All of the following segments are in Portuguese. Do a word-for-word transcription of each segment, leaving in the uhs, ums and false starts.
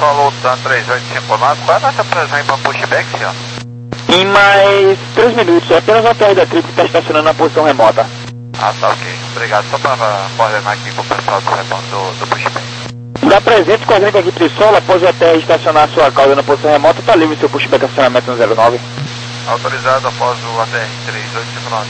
falou da três oito cinco nove, qual é a nossa previsão para pushback, senhor? Em mais três minutos, é apenas uma T R da Trico que está estacionando na posição remota. Ah, tá ok. Obrigado. Só para coordenar aqui com o pessoal do retorno do, do pushback. Dá presente, coordenando com a equipe de solo, após a T R estacionar sua cauda na posição remota, está livre seu pushback acionamento no zero nove. Autorizado após o A T R três oito cinco nove.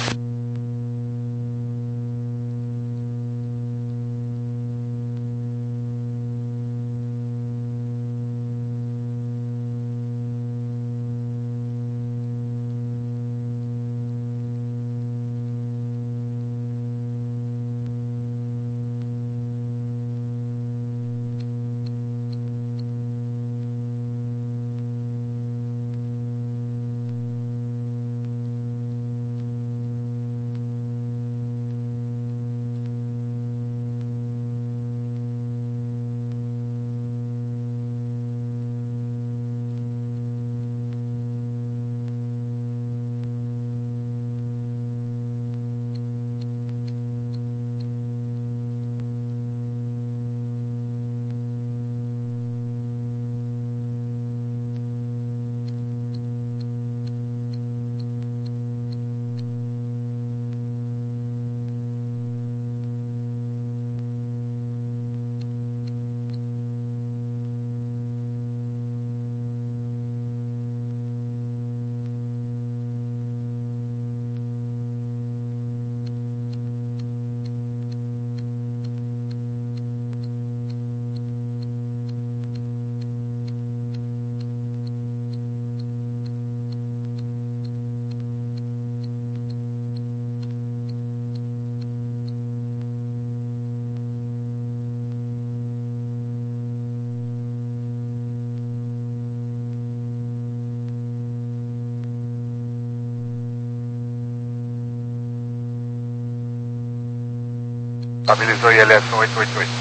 Estabilizou I L S oito oito oito.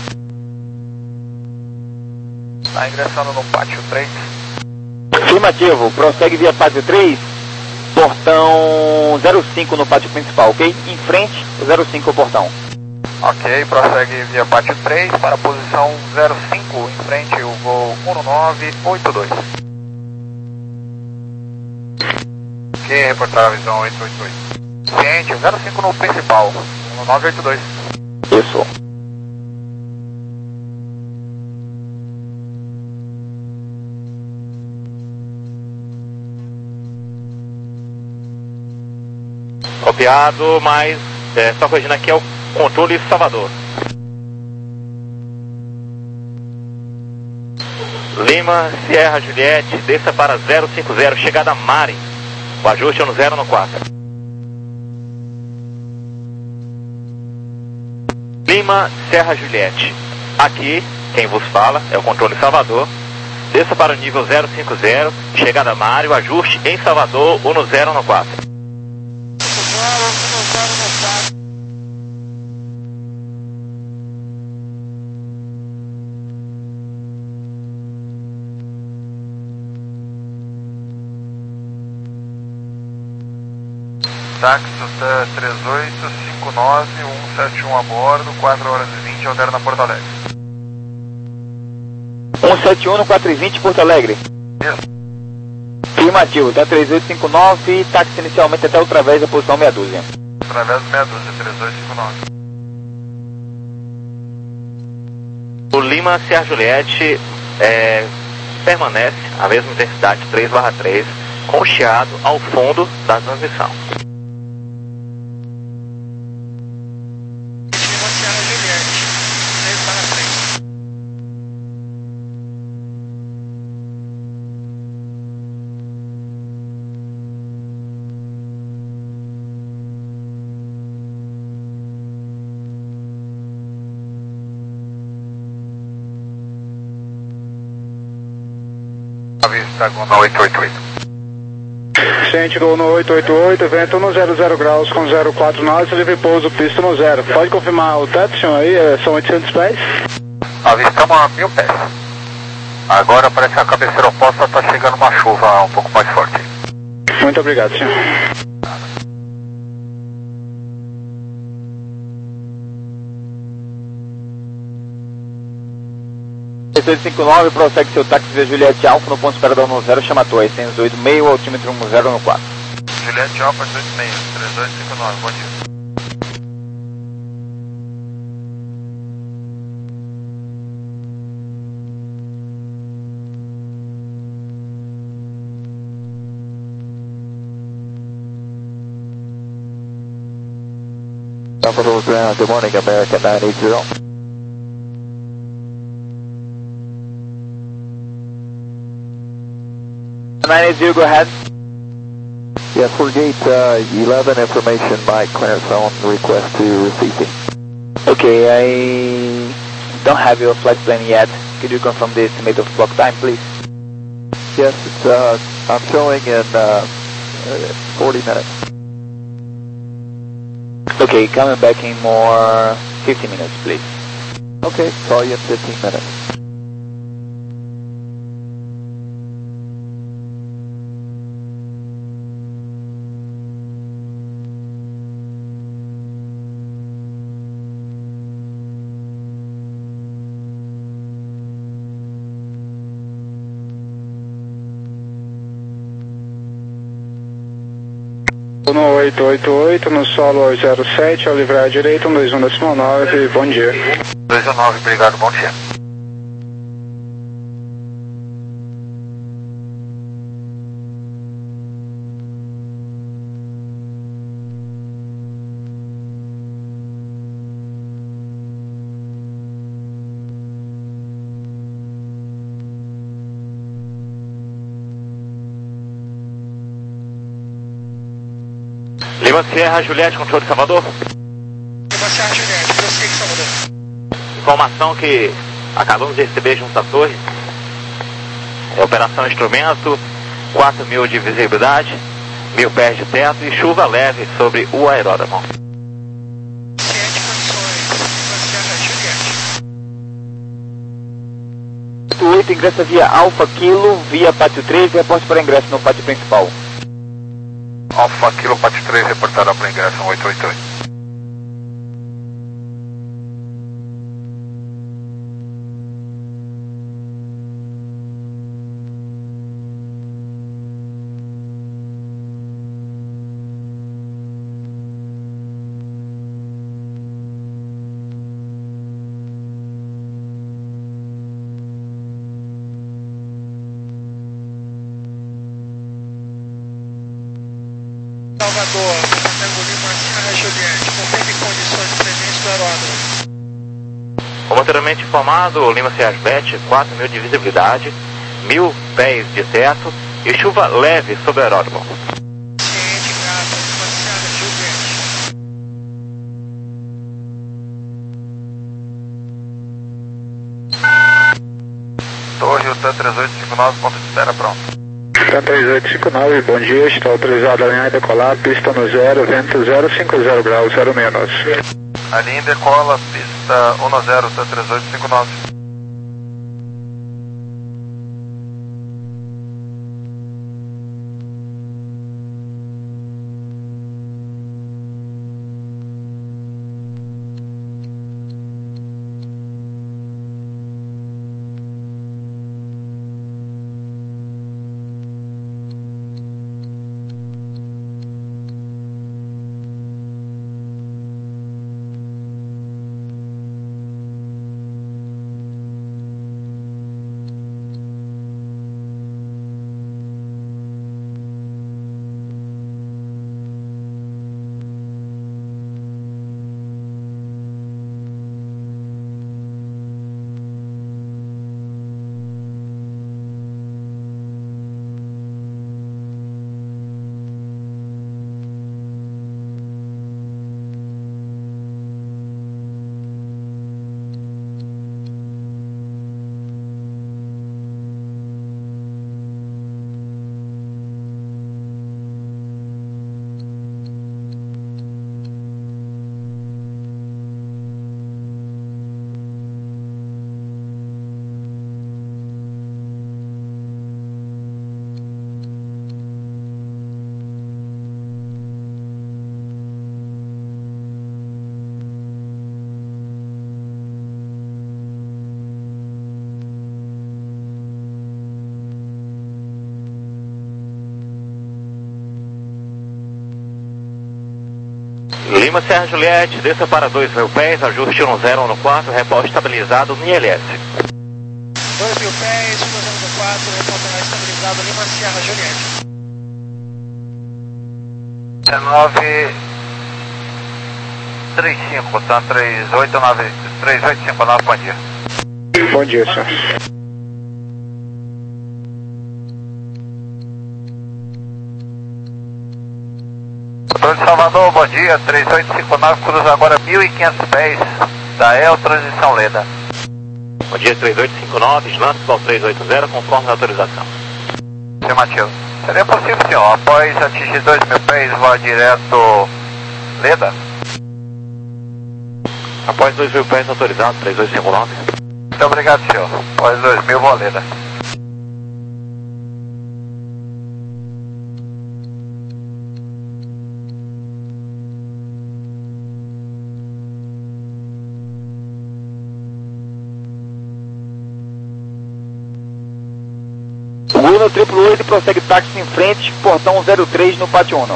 Está ingressando no pátio três. Afirmativo, prossegue via pátio três, portão zero cinco no pátio principal, ok? Em frente, o zero cinco o portão. Ok, prossegue via pátio três para a posição zero cinco, em frente o voo um nove oito dois. Ok, reportar a visão oito oito oito. Ciente, zero cinco no principal, um nove oito dois. Isso. Copiado, mas é, só corrigindo aqui é o controle Salvador. Lima, Sierra, Juliette, desça para zero cinco zero, chegada Mari. O ajuste é no zero no quatro. Lima, Serra, Juliette. Aqui, quem vos fala é o controle Salvador. Desça para o nível zero cinco zero, chegada Mário, ajuste em Salvador, um no zero no quatro. Táxi três oito cinco nove um sete um a bordo, quatro horas e vinte, altera na Porto Alegre. um sete um no quatro e vinte, Porto Alegre. Isso. Afirmativo, tá três oito cinco nove, táxi inicialmente até outra vez a posição meia dúzia. Através do meia dúzia, três oito cinco nove. O Lima, Serra, Juliette é, permanece a mesma intensidade três barra três, com chiado ao fundo da transmissão. Avista Gona oito oito oito. Ciente Gona oito oito oito, vento no zero zero graus com zero quatro knots, livre pouso, pista no zero. Pode confirmar o teto, senhor, aí? São oitocentos pés? Avistamos a mil pés. Agora parece que a cabeceira oposta está chegando uma chuva um pouco mais forte. Muito obrigado, senhor. oito oito cinco nove, prossegue seu táxi via Juliette Alfa no ponto de espera da um zero, chama a torre, cem e oito meio, altímetro um zero no quatro. Juliette Alfa, oito oito meio, três dois cinco nove, bom dia. Buffalo Ground, good morning, America nine eight zero. nine eight zero, go ahead. Yeah, for gate uh, eleven information, Mike, clearance on request to receiving. Okay, I don't have your flight plan yet. Could you confirm the estimate of block time, please? Yes, it's, uh, I'm showing in uh, forty minutes. Okay, coming back in more fifteen minutes, please. Okay, call you in fifteen minutes. No oito oito oito, no solo zero sete, ao livrar à direita, um dois um decimal nove, bom dia. dois um nove, obrigado, bom dia. Lima Sierra Juliette, controle de Salvador. Lima Sierra Juliette, prossiga Salvador. Informação que acabamos de receber junto à torre. É operação instrumento, quatro mil de visibilidade, mil pés de teto e chuva leve sobre o aeródromo. Ciente condições, Lima Sierra Juliette. oito ingressa via Alfa Kilo, via Pátio três e reporte para ingresso no pátio principal. Alfa Kilo Pátio três, reportada para ingresso oito oito oito. Salvador, Tango Lima Sierra Juliette, confirme condições de presença do aeródromo. Roboteiramente informado, Lima Sierra Juliette, quatro mil de visibilidade, mil pés de teto e chuva leve sobre o aeródromo. Ciente, grato, Lima Sierra Juliette. Torre, o T A três oito cinco nove, ponto de espera pronto. T A três oito cinco nove, bom dia, está autorizado a alinhar e decolar, pista no zero, vento zero cinco zero graus, zero menos. A linha decola, pista um zero, T A três oito cinco nove. Lima Serra Juliette, desça para dois mil pés, ajuste no zero no quatro, repauso estabilizado no I L S. dois mil pés, um zero zero quatro, repórter estabilizado, Lima Serra Juliette. dezenove trinta e cinco, tá? três oito nove, três oito cinco nove, bom dia. Bom dia, senhor. Controle de Salvador, bom dia, três oito cinco nove, cruza agora mil e quinhentos pés da E L, transição Leda. Bom dia, três oito cinco nove, Islândia, Sol três oito zero, conforme a autorização. Afirmativo. Seria possível, senhor, após atingir dois mil pés, voar direto Leda? Após dois mil pés autorizado, três oito cinco nove. Muito obrigado, senhor. Após dois mil, voa Leda. Gol no triplo oito, prossegue táxi em frente, portão zero três no pátio um.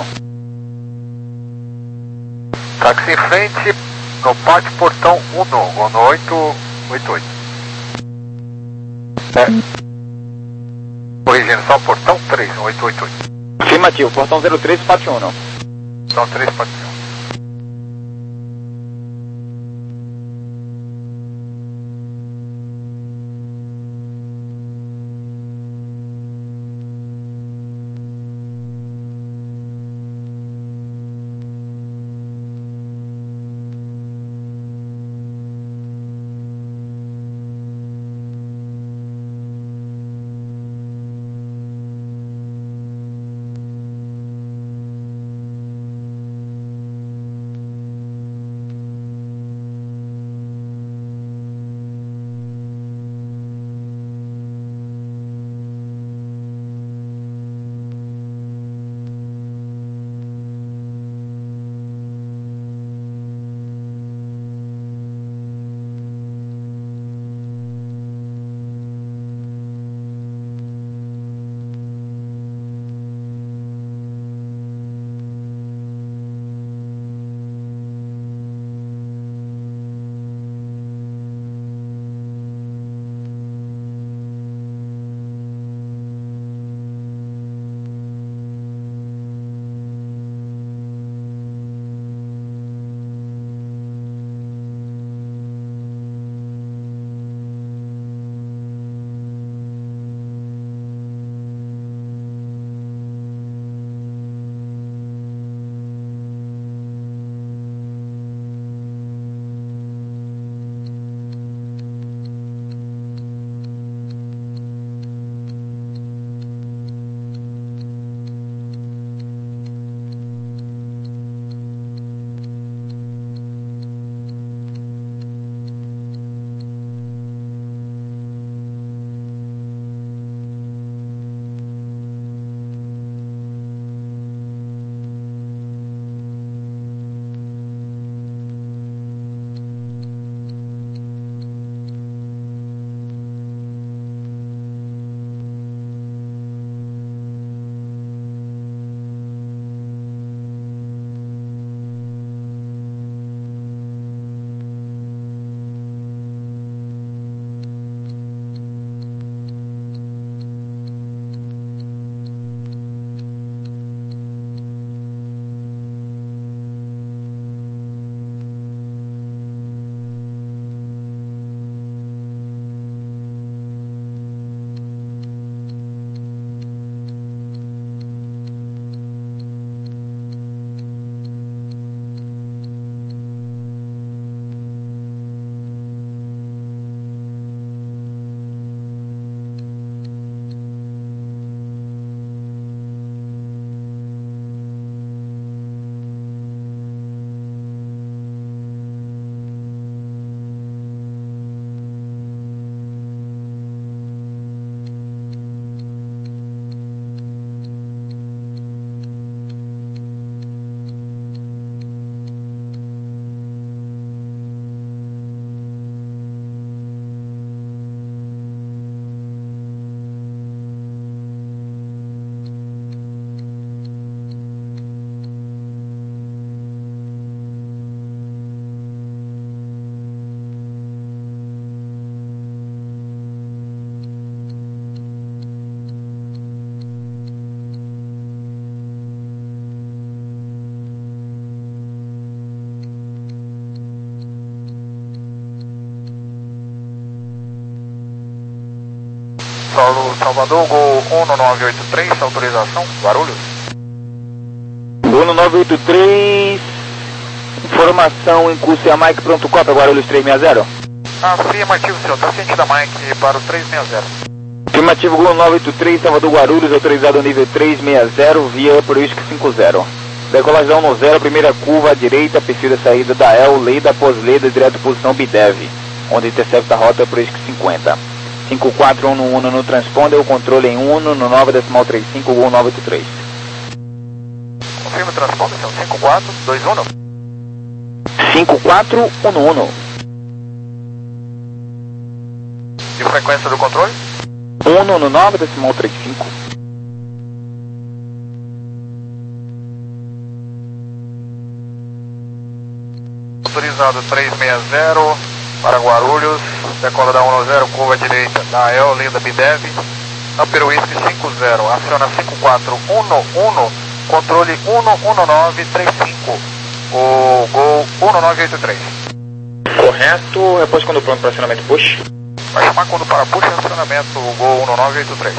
Táxi em frente, no pátio portão um, gol no oito oito oito. É. Corrigindo, só portão três, no oito oito oito. Afirmativo, portão zero três, pátio um. Portão três, pátio um. Paulo Salvador, Gol um nove oito três, autorização, Guarulhos. Gol nove oito três, informação em curso a Mike, pronto, cópia, Guarulhos três seis zero. Afirmativo, senhor, está sentindo a Mike para o três seis zero. Afirmativo, Gol nove oito três, Salvador Guarulhos, autorizado nível três seis zero, via Upper Whisky cinco zero. Decolagem no zero, primeira curva à direita, perfil da saída da El, Leda, após Leda, direto posição Bidev, onde intercepta a rota Upper Whisky cinquenta. cinco quatro um um no transponder, o controle em um no nove decimal trinta e cinco, Gol nove oito três. Confirma o transponder, são cinco quatro dois um. cinco quatro um um. E frequência do controle? um no nove decimal trinta e cinco. Autorizado três seis zero para Guarulhos, decola da um zero, curva direita da El, Leda Bidev, Upper Whisky cinco zero, aciona cinco quatro um um, controle um um nove três cinco, o Gol um nove oito três. Correto, repouso quando pronto para acionamento push. Vai chamar quando para push e acionamento, o Gol um nove oito três.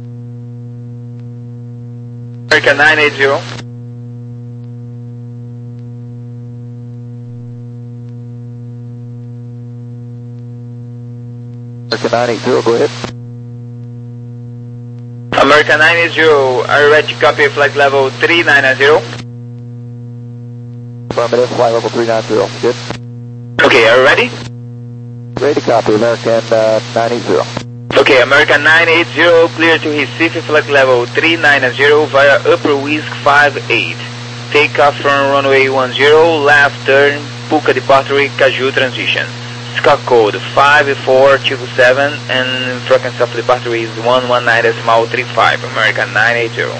American nove oito zero. American nine eight zero, go ahead. American nine eight zero, are you ready to copy flight level three nine zero? Affirmative, flight level three nine zero, good. Okay, are you ready? Ready to copy, American uh, nine eight zero. Okay, American nine eight zero, clear to Recife, flight level three nine zero via Upper Whisky five eight. Take off from runway one zero, left turn, Puka departure, Caju transition. Scout code five four two seven and frequency of departure is one one nine decimal three five, American nine eight zero.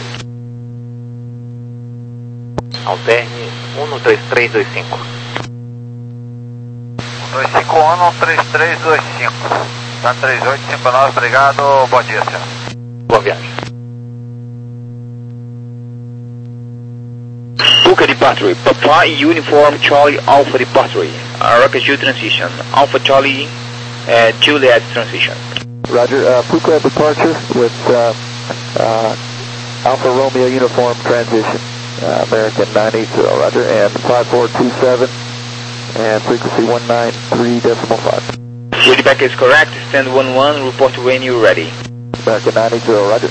Alterne um três três dois cinco. dois cinco um três três dois cinco. Tá três oito cinco nove, obrigado, bom dia, senhor. Boa viagem. Puka departure, Papa Uniform Charlie Alpha departure, uh, Rocket two transition, Alpha Charlie uh, Juliet transition. Roger, uh, Puka departure with uh, uh, Alpha Romeo Uniform transition, uh, American nine eight zero, Roger, and five four two seven, and frequency one nine three decimal five. Feedback is correct, stand one one, report when you're ready. American nine eight zero, Roger.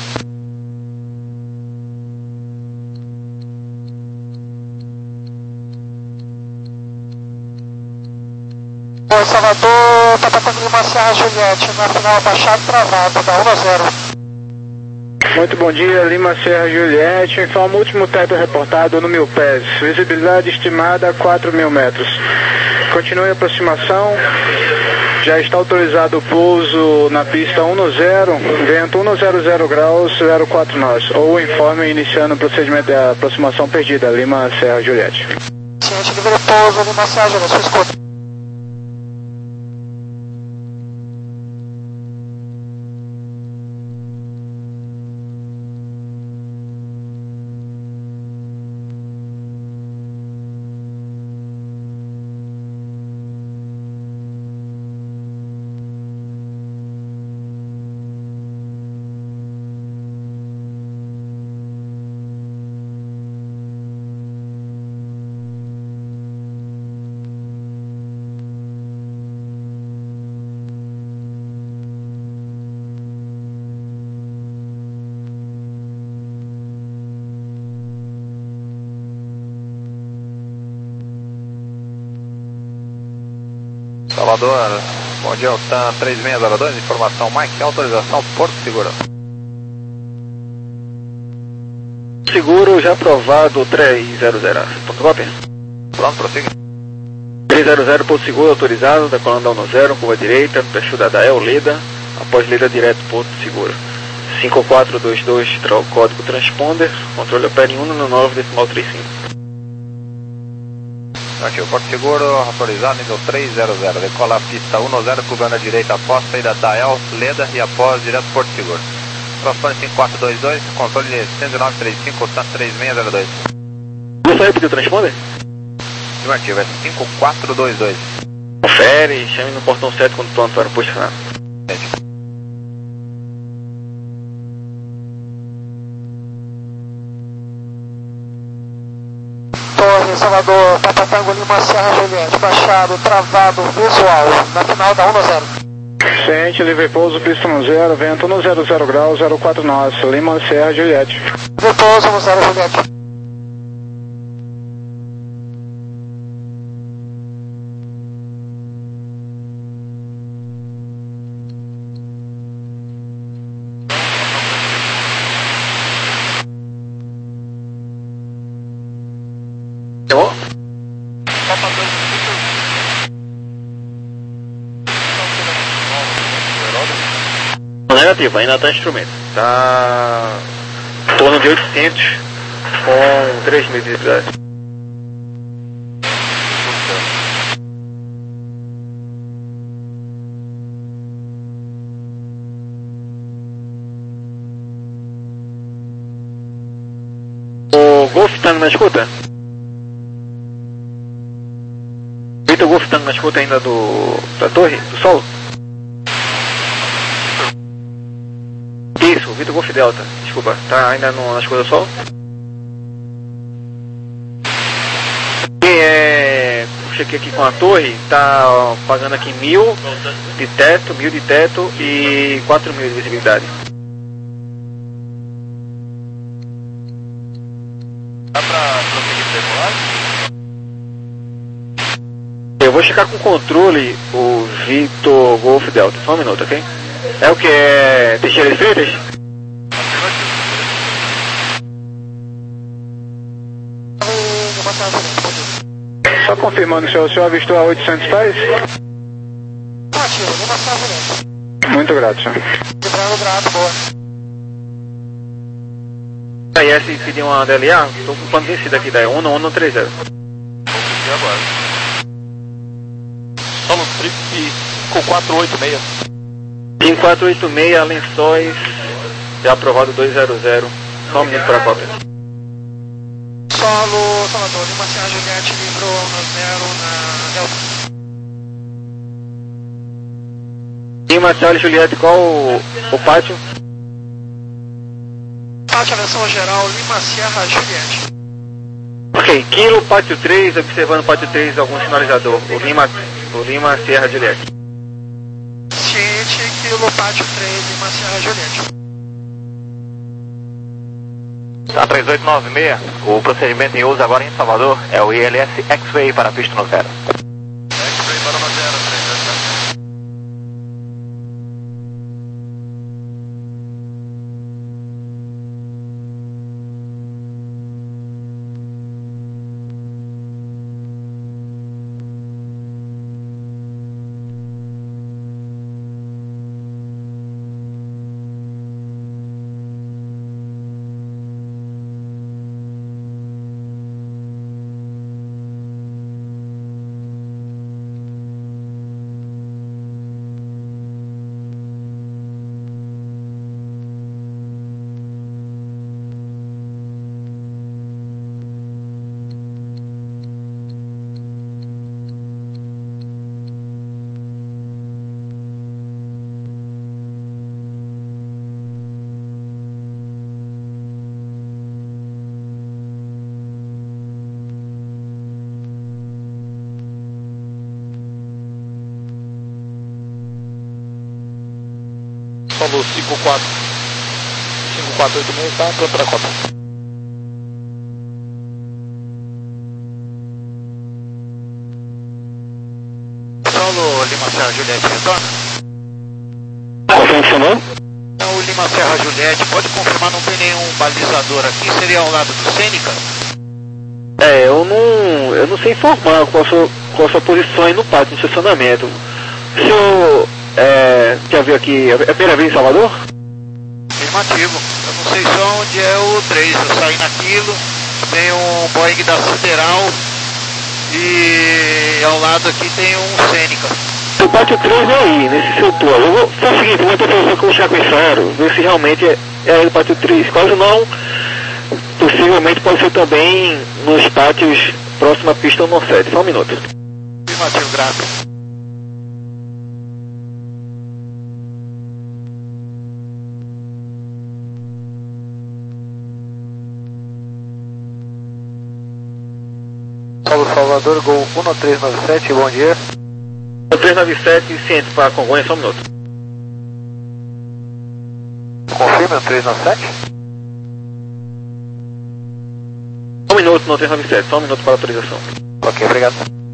Oi, Salvador, tá passando Lima Serra Juliette, na final baixado travado, da um a zero. Muito bom dia, Lima Serra Juliette, informa o último teto reportado no mil pés, visibilidade estimada a quatro mil metros. Continue a aproximação, já está autorizado o pouso na pista um zero, vento um zero zero graus, zero quatro nós, ou informe iniciando o procedimento de aproximação perdida, Lima Serra Juliette. Ciente, livre pouso, Lima Serra Juliette, sua escuta. Salvador, bom dia, Altan três seis zero dois, informação Mike, autorização Porto Seguro. Seguro já aprovado três zero zero, ponto cópia. Pronto, prossiga. três zero zero, Porto Seguro autorizado, decolando um zero, curva direita, perfil da El, Leda, após Leda direto, Porto Seguro. cinco quatro dois dois, código transponder, controle opera em um no nove decimal trinta e cinco. Aqui, o Porto Seguro, autorizado, nível três zero zero, decola a pista um zero, curvando à direita após saída da El, Leda e após direto Porto Seguro. Transpone cinco quatro dois dois, controle cento e nove trinta e cinco, Altan três seis zero dois. Você repetiu o transponder? Afirmativo, é cinco quatro dois dois. Confere, chame no portão sete quando pronto para o push final. nove, Salvador, Papa Tango Lima, Serra Juliette, baixado, travado, visual, na final da um zero. Ciente, livre pouso, pista no zero, vento no zero zero graus, zero quatro nós, Lima, Serra Juliette. Livre pouso no zero Juliette. Chamou? Negativo, ainda está instrumento. Está em torno de oitocentos com três mil de visibilidade. O Golf Tango na escuta? Vitor Golf Tango na escuta ainda do, da torre, do solo? Isso, Vitor Golf Delta, desculpa, tá ainda no, na escuta do solo? E é, chequei aqui com a torre, tá pagando aqui mil de teto, mil de teto e quatro mil de visibilidade. Dá pra prosseguir decolagem? Eu vou checar com o controle o Vitor Golf Delta, só um minuto, ok? É o que? É Teixeira de Freitas? Só confirmando, senhor, o senhor avistou a oitocentos pés? Ativo, Lima, Serra Juliette. Muito grato, senhor. Livrando grato, boa. Aí, essa pedir uma D L A, tô com o plano vencido aqui, da um um três zero. Vou pedir agora. Solo Trip com quatro oito seis. cinco quatro oito seis, Lençóis, já aprovado dois zero zero, só um minuto para a cópia. Solo, Salvador, Lima, Serra Juliette, livrou no zero na Delta. Lima, Serra Juliette, qual o, o pátio? Pátio, aviação geral, Lima, Serra Juliette. Ok, Kilo, pátio três, observando pátio três, algum sinalizador. O Lima, o Lima, Serra Juliette. Ciente, Kilo, Pátio três, Lima, Serra Juliette. Tá, três oito nove seis, o procedimento em uso agora em Salvador é o I L S X-Ray para a pista no zero. X-Ray para no zero, três zero zero. Solo cinco quatro oito seis, tá? Pronto para a cópia. Solo Lima Serra Juliette, retorna? Qual funcionou? Então, o Lima Serra Juliette, pode confirmar, não tem nenhum balizador aqui, seria ao lado do Sêneca? É, eu não, eu não sei informar qual a sua, qual a sua posição aí no pátio, no estacionamento. O senhor é, já viu aqui, é a primeira vez em Salvador? Afirmativo. Eu não sei só onde é o três, eu saí naquilo, tem um Boeing da Sideral e ao lado aqui tem um Sêneca. O pátio três é aí, nesse setor. Eu vou fazer o seguinte, eu vou ter que puxar com o Faro, ver se realmente é, é aí o pátio três. Caso não, possivelmente pode ser também nos pátios próximo à pista um sete. Só um minuto. Afirmativo, grato. Paulo Salvador, Gol um três nove sete, bom dia. um três nove sete, ciente para Congonha, só um minuto. Confirma o três nove sete? Um minuto no três nove sete, só um minuto para a autorização. Ok, obrigado.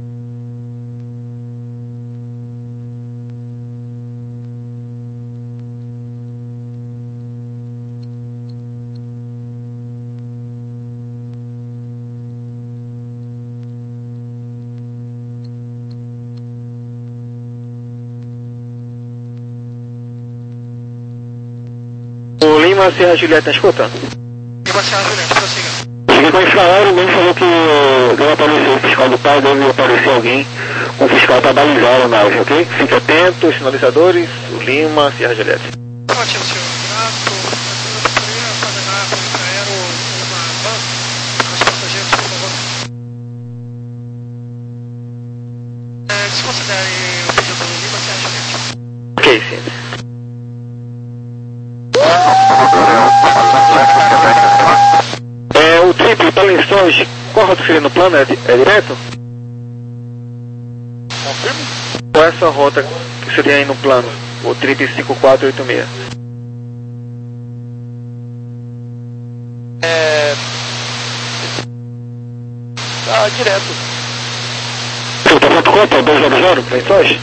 O Lima Sierra Juliette, tá escutando? Lima Sierra Juliette, prossiga. Cheguei com o fiscal, o Lima falou que deve aparecer o fiscal do pai, deve aparecer alguém com o fiscal para balizar a nave, ok? Fique atento, os sinalizadores, o Lima Sierra Juliette. Ótimo, senhor. Grato. Eu poderia coordenar com o Infraero uma van para os passageiros, por favor. É, desconsidere o pedido do Lima Sierra Juliette. Ok, sim. É, o trip para Lençóis, qual rota seria no plano? É, é direto? Confirme? Qual é essa rota que você tem aí no plano? O trip cinco quatro oito seis. É... Ah, direto. Você tá falando quanto? dois zero zero, Lençóis?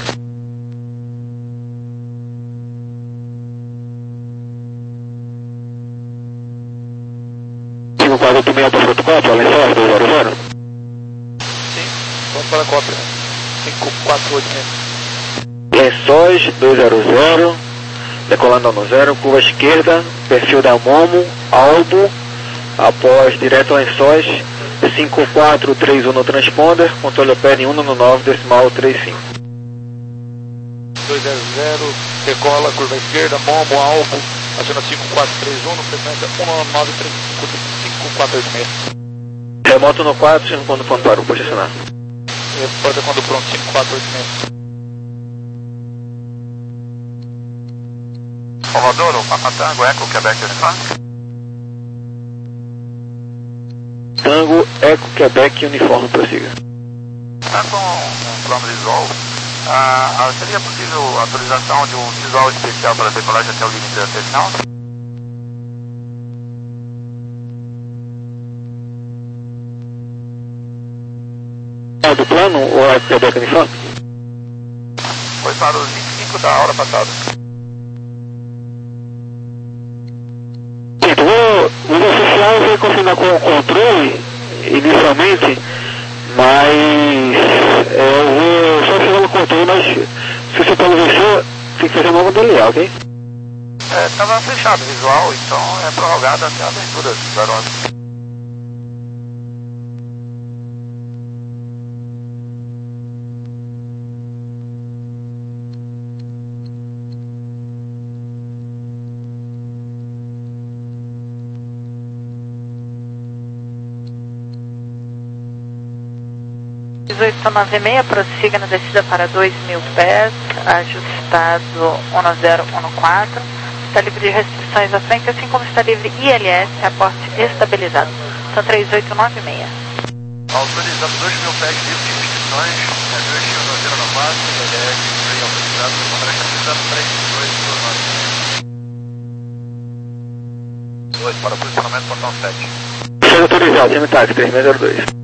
cinco quatro oito seis para Porto quatro, Lençóis dois zero zero? Sim, vamos para a cópia. cinco quatro oito seis. Lençóis dois zero zero, decolando no zero, curva esquerda, perfil da Momo, Albo, após direto Lençóis, cinco quatro três um no transponder, controle opera em um no nove, decimal três cinco. dois zero zero, decola, curva esquerda, Momo, Albo, aciona cinco quatro três um, no frequência um nove três cinco cinco quatro oito seis. Remoto no quatro, quando quando parou, pode acionar. Repórter quando pronto, cinco quatro oito seis. Salvador, o Papa Tango, Eco, Quebec, Uniforme. Tango, Eco, Quebec, uniforme, prossiga. Está com um plano visual. Ah, ah, seria possível a autorização de um visual especial para decolagem até o limite da terminal? É do plano ou é Quebec uniforme? Foi para os vinte e cinco da hora passada. Sim, vou, o oficial vai confirmar com o controle inicialmente, mas é, eu vou só chegar no controle, mas se você pelo venceu, tem que fazer uma nova D L A, ok? Estava fechado o visual, então é prorrogado até a abertura dos aeródromos. dezoito nove seis, prossiga na descida para dois mil pés, ajustado um zero um quatro, está livre de restrições à frente, assim como está livre I L S, aporte estabilizado. São três oito nove seis. Autorizado dois mil pés livre de restrições, avião estilo zero nove quatro, I L S, freio autorizado, comandante autorizado três dois nove seis. dois para posicionamento portão sete. Seja autorizado, time táxi três seis zero dois.